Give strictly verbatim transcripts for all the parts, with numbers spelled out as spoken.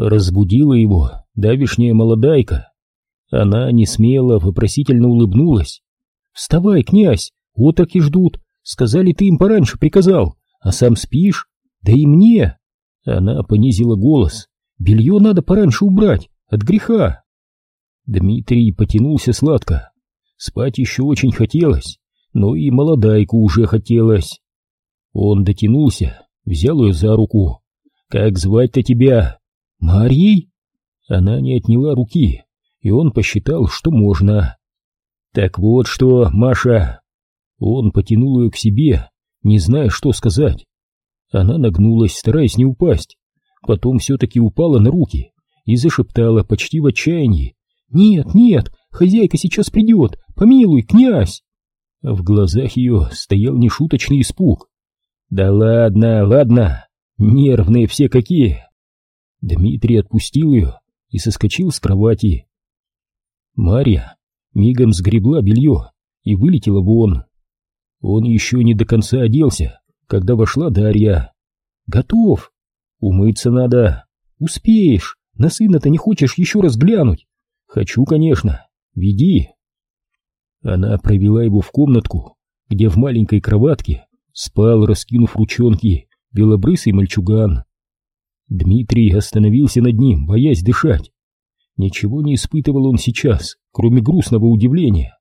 Разбудила его давешняя молодайка. Она несмело, вопросительно улыбнулась. «Вставай, князь, вот так и ждут. Сказали, ты им пораньше приказал, а сам спишь? Да и мне!» Она понизила голос. «Белье надо пораньше убрать, от греха!» Дмитрий потянулся сладко. Спать еще очень хотелось, но и молодайку уже хотелось. Он дотянулся, взял ее за руку. «Как звать-то тебя?» «Марьей?» Она не отняла руки, и он посчитал, что можно. «Так вот что, Маша!» Он потянул ее к себе, не зная, что сказать. Она нагнулась, стараясь не упасть, потом все-таки упала на руки и зашептала почти в отчаянии: «Нет, нет, хозяйка сейчас придет, помилуй, князь!» В глазах ее стоял нешуточный испуг. «Да ладно, ладно, нервные все какие!» Дмитрий отпустил ее и соскочил с кровати. Марья мигом сгребла белье и вылетела вон. Он еще не до конца оделся, когда вошла Дарья. «Готов. Умыться надо. Успеешь. На сына-то не хочешь еще раз глянуть?» «Хочу, конечно. Веди». Она провела его в комнатку, где в маленькой кроватке спал, раскинув ручонки, белобрысый мальчуган. Дмитрий остановился над ним, боясь дышать. Ничего не испытывал он сейчас, кроме грустного удивления.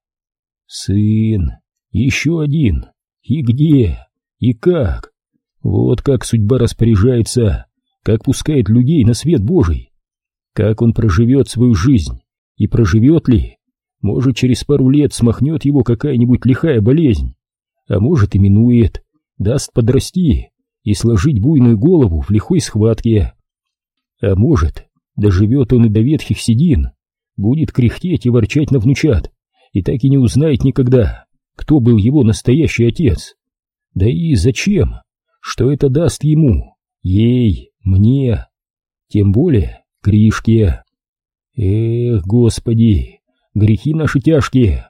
Сын, еще один. И где? И как? Вот как судьба распоряжается, как пускает людей на свет Божий. Как он проживет свою жизнь, и проживет ли? Может, через пару лет смахнет его какая-нибудь лихая болезнь, а может, и минует, даст подрасти и сложить буйную голову в лихой схватке. А может, доживет он и до ветхих седин, будет кряхтеть и ворчать на внучат, и так и не узнает никогда, кто был его настоящий отец. Да и зачем? Что это даст ему, ей, мне, тем более Гришке? Эх, Господи, грехи наши тяжкие.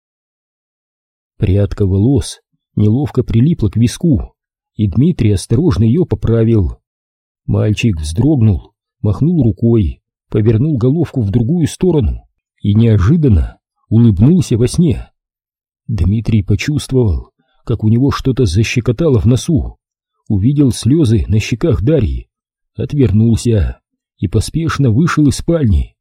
Прядка волос неловко прилипла к виску, и Дмитрий осторожно ее поправил. Мальчик вздрогнул, махнул рукой, повернул головку в другую сторону и неожиданно улыбнулся во сне. Дмитрий почувствовал, как у него что-то защекотало в носу, увидел слезы на щеках Дарьи, отвернулся и поспешно вышел из спальни.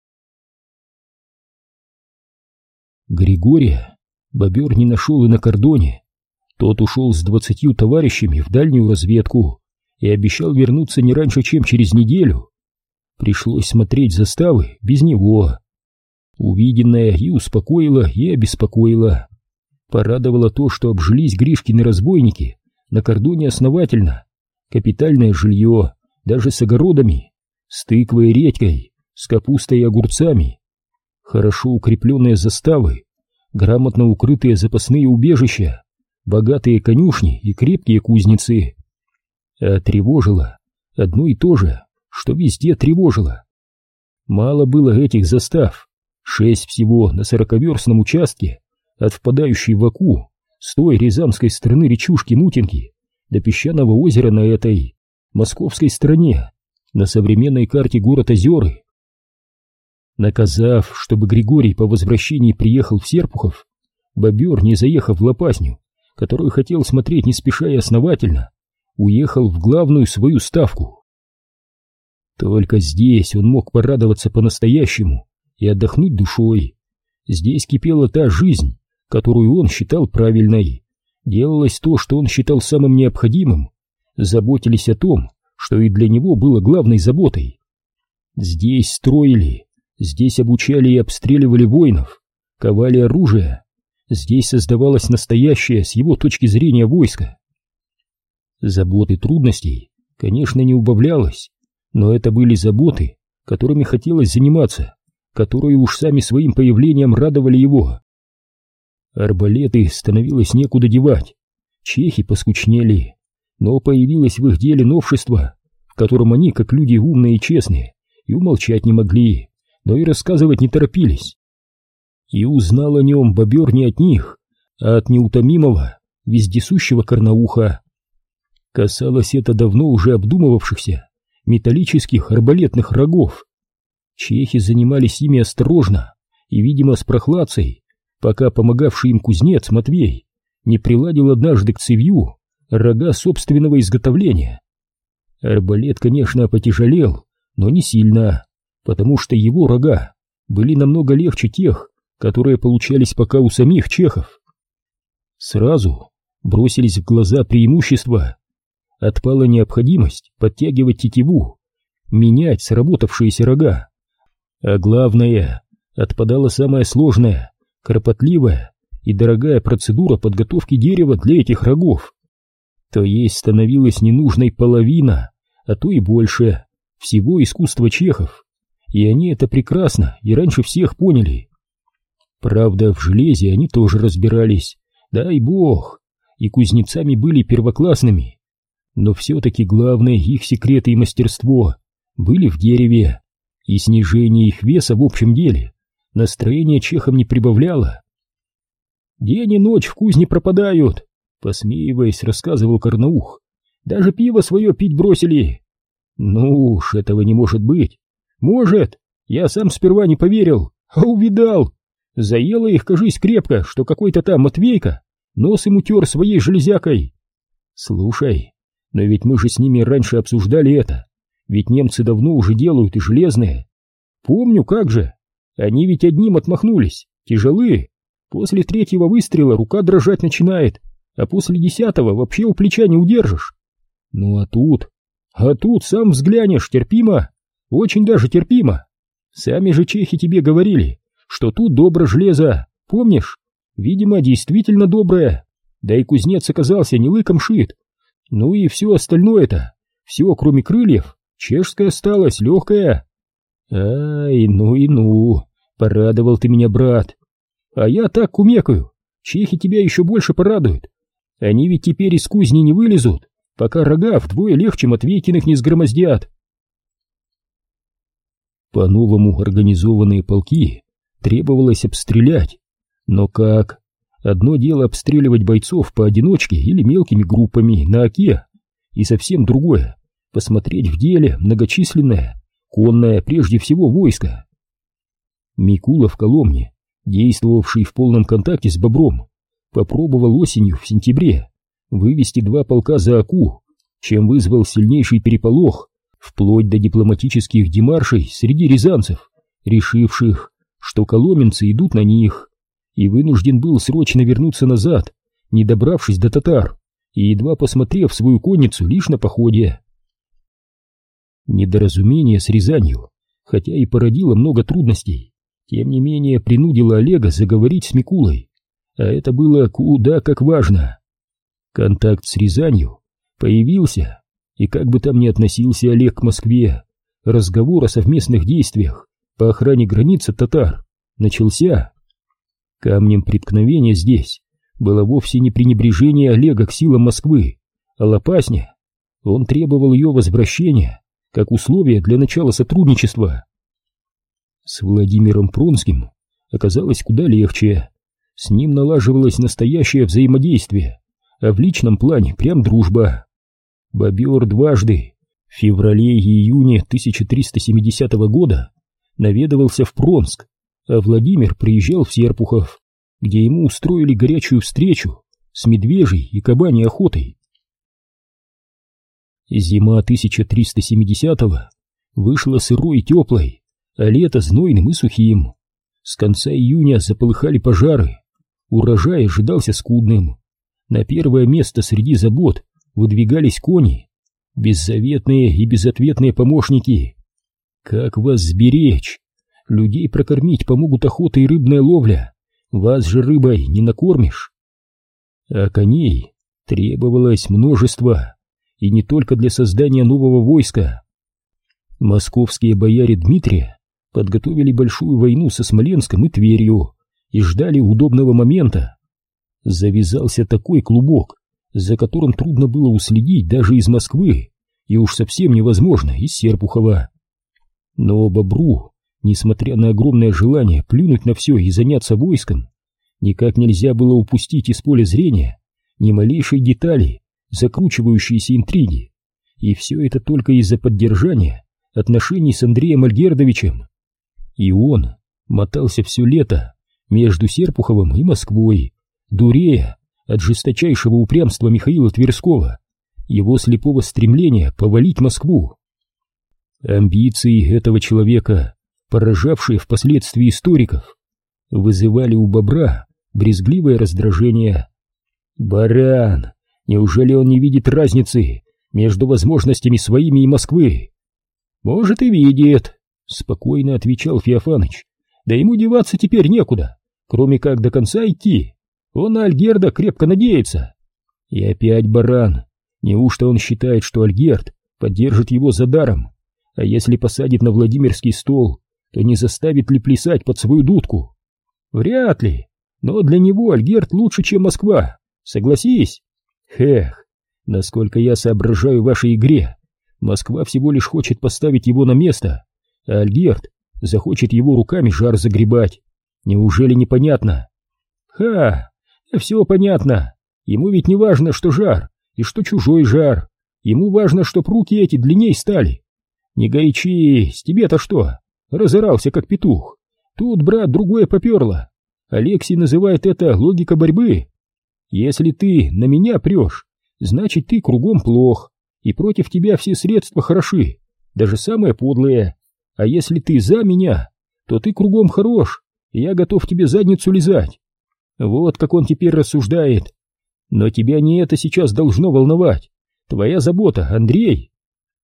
Григория бобер не нашел и на кордоне. Тот ушел с двадцатью товарищами в дальнюю разведку и обещал вернуться не раньше, чем через неделю. Пришлось смотреть заставы без него. Увиденное и успокоило, и обеспокоило. Порадовало то, что обжились Гришкины разбойники на кордоне основательно. Капитальное жилье, даже с огородами, с тыквой и редькой, с капустой и огурцами. Хорошо укрепленные заставы, грамотно укрытые запасные убежища, богатые конюшни и крепкие кузницы. А тревожило одно и то же, что везде тревожило. Мало было этих застав, шесть всего на сорокаверстном участке от впадающей в Оку с той рязанской стороны речушки Мутинки до песчаного озера на этой московской стороне, на современной карте город Озеры. Наказав, чтобы Григорий по возвращении приехал в Серпухов, бобер, не заехав в Лопасню, которую хотел смотреть не спеша и основательно, уехал в главную свою ставку. Только здесь он мог порадоваться по-настоящему и отдохнуть душой. Здесь кипела та жизнь, которую он считал правильной. Делалось то, что он считал самым необходимым. Заботились о том, что и для него было главной заботой. Здесь строили, здесь обучали и обстреливали воинов, ковали оружие. Здесь создавалось настоящее, с его точки зрения, войско. Заботы трудностей, конечно, не убавлялось, но это были заботы, которыми хотелось заниматься, которые уж сами своим появлением радовали его. Арбалеты становилось некуда девать, чехи поскучнели, но появилось в их деле новшество, в котором они, как люди умные и честные, и умолчать не могли, но и рассказывать не торопились. И узнал о нем бобер не от них, а от неутомимого, вездесущего Карнауха. Касалось это давно уже обдумывавшихся металлических арбалетных рогов. Чехи занимались ими осторожно и, видимо, с прохладцей, пока помогавший им кузнец Матвей не приладил однажды к цевью рога собственного изготовления. Арбалет, конечно, потяжелел, но не сильно, потому что его рога были намного легче тех, которые получались пока у самих чехов. Сразу бросились в глаза преимущества. Отпала необходимость подтягивать тетиву, менять сработавшиеся рога. А главное, отпадала самая сложная, кропотливая и дорогая процедура подготовки дерева для этих рогов. То есть становилась ненужной половина, а то и больше, всего искусства чехов. И они это прекрасно и раньше всех поняли. Правда, в железе они тоже разбирались, дай бог, и кузнецами были первоклассными. Но все-таки главное их секреты и мастерство были в дереве, и снижение их веса в общем деле настроение чехам не прибавляло. «День и ночь в кузне пропадают», — посмеиваясь, рассказывал Карнаух. «Даже пиво свое пить бросили». «Ну уж, этого не может быть». «Может, я сам сперва не поверил, а увидал. Заело их, кажись, крепко, что какой-то там Матвейка нос им утер своей железякой». «Слушай, но ведь мы же с ними раньше обсуждали это, ведь немцы давно уже делают и железные». «Помню, как же. Они ведь одним отмахнулись, тяжелые. После третьего выстрела рука дрожать начинает, а после десятого вообще у плеча не удержишь. Ну а тут... А тут сам взглянешь, терпимо, очень даже терпимо. Сами же чехи тебе говорили, что тут добро железо, помнишь? Видимо, действительно доброе. Да и кузнец оказался не лыком шит. Ну и все остальное-то, все кроме крыльев, чешское осталось, легкое». «Ай, ну и ну, порадовал ты меня, брат. А я так кумекаю, чехи тебя еще больше порадуют. Они ведь теперь из кузни не вылезут, пока рога вдвое легче Матвейкиных не сгромоздят». По-новому организованные полки требовалось обстрелять. Но как? Одно дело обстреливать бойцов поодиночке или мелкими группами на оке, и совсем другое — посмотреть в деле многочисленное, конное прежде всего войско. Микула в Коломне, действовавший в полном контакте с Бобром, попробовал осенью в сентябре вывести два полка за оку, чем вызвал сильнейший переполох, вплоть до дипломатических демаршей среди рязанцев, решивших, что коломенцы идут на них, и вынужден был срочно вернуться назад, не добравшись до татар и едва посмотрев свою конницу лишь на походе. Недоразумение с Рязанью, хотя и породило много трудностей, тем не менее принудило Олега заговорить с Микулой, а это было куда как важно. Контакт с Рязанью появился, и как бы там ни относился Олег к Москве, разговор о совместных действиях по охране границ от татар начался. Камнем преткновения здесь было вовсе не пренебрежение Олега к силам Москвы, а лопасня. Он требовал ее возвращения как условие для начала сотрудничества. С Владимиром Пронским оказалось куда легче. С ним налаживалось настоящее взаимодействие, а в личном плане прям дружба. Бобер дважды, в феврале и июне тысяча триста семидесятого года, наведывался в Пронск, а Владимир приезжал в Серпухов, где ему устроили горячую встречу с медвежьей и кабаней охотой. Зима тысяча триста семидесятого вышла сырой и теплой, а лето знойным и сухим. С конца июня заполыхали пожары, урожай ожидался скудным. На первое место среди забот выдвигались кони, беззаветные и безответные помощники. Как вас сберечь? Людей прокормить помогут охота и рыбная ловля, вас же рыбой не накормишь. А коней требовалось множество, и не только для создания нового войска. Московские бояре Дмитрия подготовили большую войну со Смоленском и Тверью и ждали удобного момента. Завязался такой клубок, за которым трудно было уследить даже из Москвы, и уж совсем невозможно из Серпухова. Но Бобру, несмотря на огромное желание плюнуть на все и заняться войском, никак нельзя было упустить из поля зрения ни малейшей детали закручивающиеся интриги, И все это только из-за поддержания отношений с Андреем Альгердовичем. И он мотался все лето между Серпуховым и Москвой, дурея от жесточайшего упрямства Михаила Тверского, его слепого стремления повалить Москву. Амбиции этого человека, поражавшие впоследствии историков, вызывали у Бобра брезгливое раздражение. Баран! Неужели он не видит разницы между возможностями своими и Москвы? Может, и видит, спокойно отвечал Феофаныч. Да ему деваться теперь некуда, кроме как до конца идти. Он на Альгерда крепко надеется. И опять баран. Неужто он считает, что Альгерд поддержит его за даром? А если посадит на Владимирский стол, то не заставит ли плясать под свою дудку? Вряд ли. Но для него Альгерд лучше, чем Москва. Согласись? Эх, насколько я соображаю в вашей игре, Москва всего лишь хочет поставить его на место, а Альгерд захочет его руками жар загребать. Неужели непонятно? Ха, все понятно. Ему ведь не важно, что жар, и что чужой жар. Ему важно, чтоб руки эти длинней стали. Не горячись, тебе-то что? Разорался, как петух. Тут, брат, другое поперло. Алексей называет это логика борьбы. Если ты на меня прешь, значит, ты кругом плох, и против тебя все средства хороши, даже самые подлые. А если ты за меня, то ты кругом хорош, и я готов тебе задницу лизать. Вот как он теперь рассуждает. Но тебя не это сейчас должно волновать. Твоя забота, Андрей.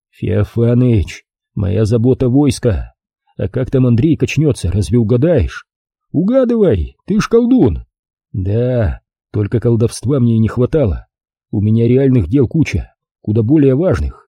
Феофаныч, моя забота войска. А как там Андрей качнется, разве угадаешь? Угадывай, ты ж колдун. Да, только колдовства мне и не хватало. У меня реальных дел куча, куда более важных.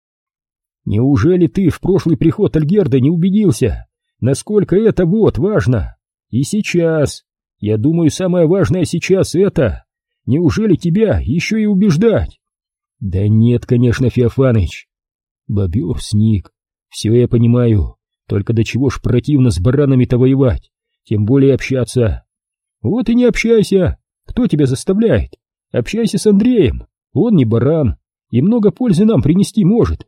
Неужели ты в прошлый приход Альгерда не убедился, насколько это вот важно? И сейчас, я думаю, самое важное сейчас это. Неужели тебя еще и убеждать? Да нет, конечно, Феофаныч. Бобер сник. Все я понимаю, только до чего ж противно с баранами-то воевать, тем более общаться. Вот и не общайся. Кто тебя заставляет? Общайся с Андреем, он не баран, и много пользы нам принести может.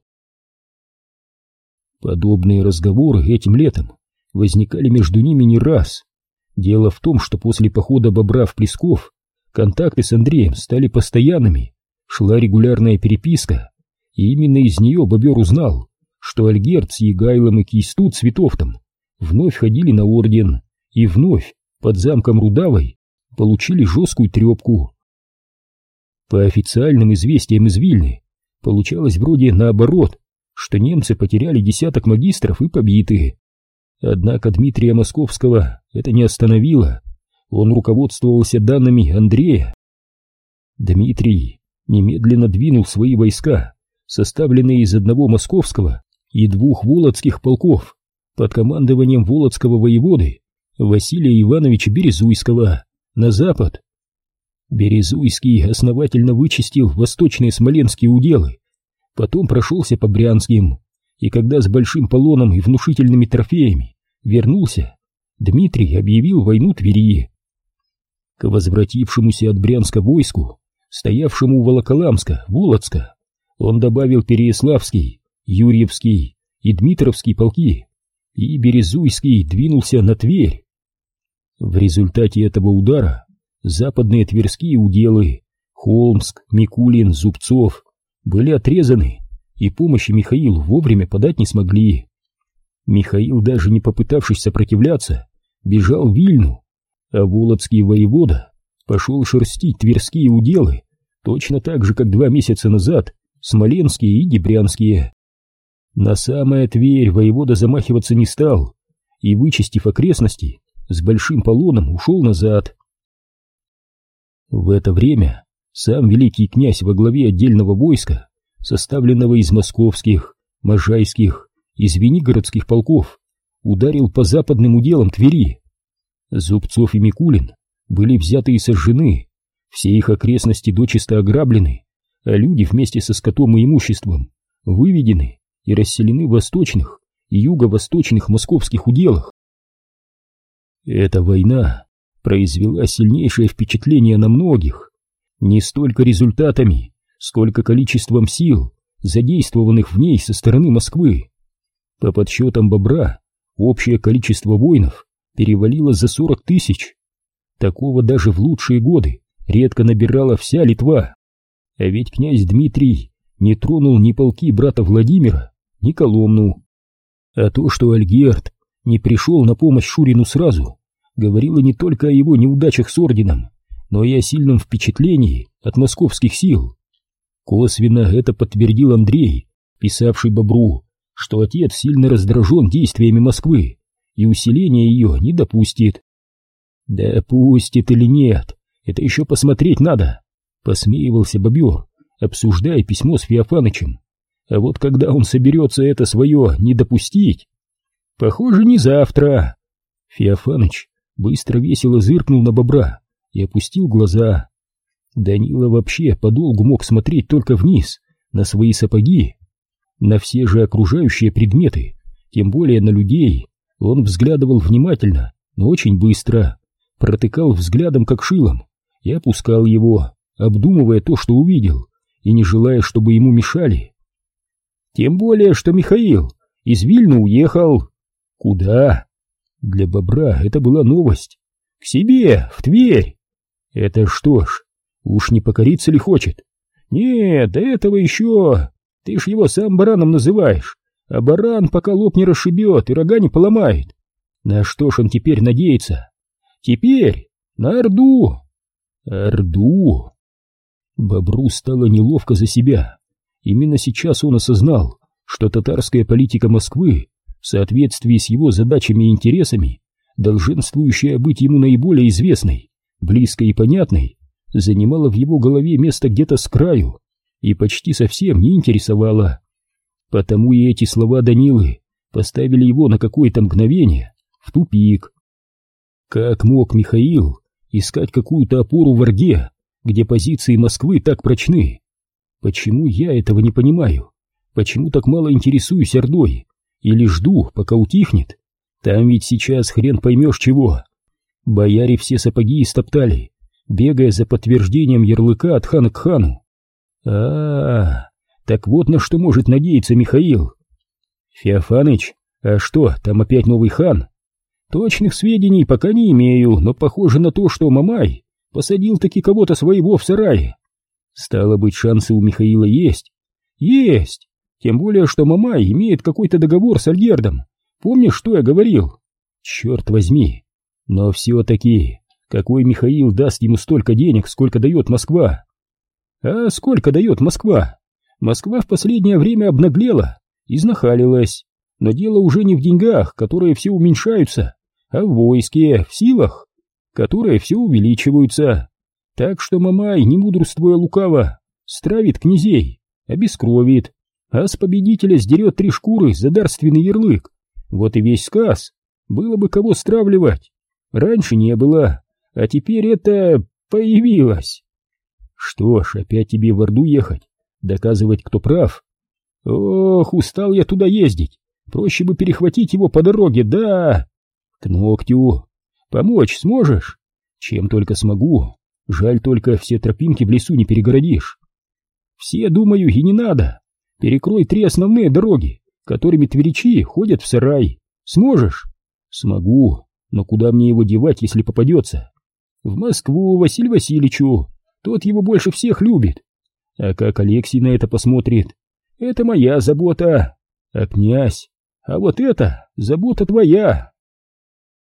Подобные разговоры этим летом возникали между ними не раз. Дело в том, что после похода Бобра в Плесков контакты с Андреем стали постоянными, шла регулярная переписка, и именно из нее Бобер узнал, что Альгерд с Егайлом и Кийстут с Витовтом вновь ходили на орден и вновь под замком Рудавой получили жесткую трепку. По официальным известиям из Вильны получалось вроде наоборот, что немцы потеряли десяток магистров и побиты. Однако Дмитрия Московского это не остановило, он руководствовался данными Андрея. Дмитрий немедленно двинул свои войска, составленные из одного московского и двух володских полков, под командованием володского воеводы Василия Ивановича Березуйского, на запад. Березуйский основательно вычистил восточные смоленские уделы, потом прошелся по Брянским, и когда с большим полоном и внушительными трофеями вернулся, Дмитрий объявил войну Твери. К возвратившемуся от Брянска войску, стоявшему у Волоколамска, Володска, он добавил Переяславский, Юрьевский и Дмитровский полки, и Березуйский двинулся на Тверь. В результате этого удара западные тверские уделы Холмск, Микулин, Зубцов были отрезаны, и помощи Михаилу вовремя подать не смогли. Михаил, даже не попытавшись сопротивляться, бежал в Вильну, а володский воевода пошел шерстить тверские уделы точно так же, как два месяца назад смоленские и дебрянские. На самая Тверь воевода замахиваться не стал и, вычистив окрестности, с большим полоном ушел назад. В это время сам великий князь во главе отдельного войска, составленного из московских, можайских и звенигородских полков, ударил по западным уделам Твери. Зубцов и Микулин были взяты и сожжены, все их окрестности дочисто ограблены, а люди вместе со скотом и имуществом выведены и расселены в восточных и юго-восточных московских уделах. Эта война произвела сильнейшее впечатление на многих, не столько результатами, сколько количеством сил, задействованных в ней со стороны Москвы. По подсчетам Бобра, общее количество воинов перевалило за сорок тысяч. Такого даже в лучшие годы редко набирала вся Литва. А ведь князь Дмитрий не тронул ни полки брата Владимира, ни Коломну. А то, что Альгерд не пришел на помощь Шурину сразу, говорило не только о его неудачах с орденом, но и о сильном впечатлении от московских сил. Косвенно это подтвердил Андрей, писавший Бобру, что отец сильно раздражен действиями Москвы и усиления ее не допустит. «Да пустит или нет, это еще посмотреть надо», — посмеивался Бобер, обсуждая письмо с Феофанычем. «А вот когда он соберется это свое не допустить? Похоже, не завтра». Феофаныч быстро весело зыркнул на Бобра и опустил глаза. Данила вообще подолгу мог смотреть только вниз, на свои сапоги. На все же окружающие предметы, тем более на людей, он взглядывал внимательно, но очень быстро, протыкал взглядом как шилом и опускал его, обдумывая то, что увидел, и не желая, чтобы ему мешали. Тем более, что Михаил из Вильны уехал. Куда? Для Бобра это была новость. К себе, в Тверь. Это что ж, уж не покориться ли хочет? Нет, до этого еще. Ты ж его сам бараном называешь, а баран пока лоб не расшибет и рога не поломает. На что ж он теперь надеется? Теперь на Орду. Орду? Бобру стало неловко за себя. Именно сейчас он осознал, что татарская политика Москвы, в соответствии с его задачами и интересами, долженствующая быть ему наиболее известной, близкой и понятной, занимала в его голове место где-то с краю и почти совсем не интересовала. Потому и эти слова Данилы поставили его на какое-то мгновение в тупик. Как мог Михаил искать какую-то опору в Орде, где позиции Москвы так прочны? Почему я этого не понимаю? Почему так мало интересуюсь Ордой? Или жду, пока утихнет? Там ведь сейчас хрен поймешь чего. Бояре все сапоги истоптали, бегая за подтверждением ярлыка от хана к хану. А-а-а, так вот на что может надеяться Михаил. Феофаныч, а что, там опять новый хан? Точных сведений пока не имею, но похоже на то, что Мамай посадил таки кого-то своего в сарае. Стало быть, шансы у Михаила есть? Есть! Тем более, что Мамай имеет какой-то договор с Альгердом. Помнишь, что я говорил? Черт возьми! Но все-таки, какой Михаил даст ему столько денег, сколько дает Москва? А сколько дает Москва? Москва в последнее время обнаглела, изнахалилась. Но дело уже не в деньгах, которые все уменьшаются, а в войске, в силах, которые все увеличиваются. Так что Мамай, не мудрствуя лукаво, стравит князей, обескровит, а с победителя сдерет три шкуры за дарственный ярлык. Вот и весь сказ. Было бы кого стравливать. Раньше не было, а теперь это появилось. Что ж, опять тебе в Орду ехать, доказывать, кто прав? Ох, устал я туда ездить. Проще бы перехватить его по дороге, да. К ногтю. Помочь сможешь? Чем только смогу. Жаль только, все тропинки в лесу не перегородишь. Все, думаю, и не надо. Перекрой три основные дороги, которыми тверичи ходят в сарай. Сможешь? Смогу. Но куда мне его девать, если попадется? В Москву Василию Васильевичу. Тот его больше всех любит. А как Алексей на это посмотрит? Это моя забота. А князь? А вот это забота твоя.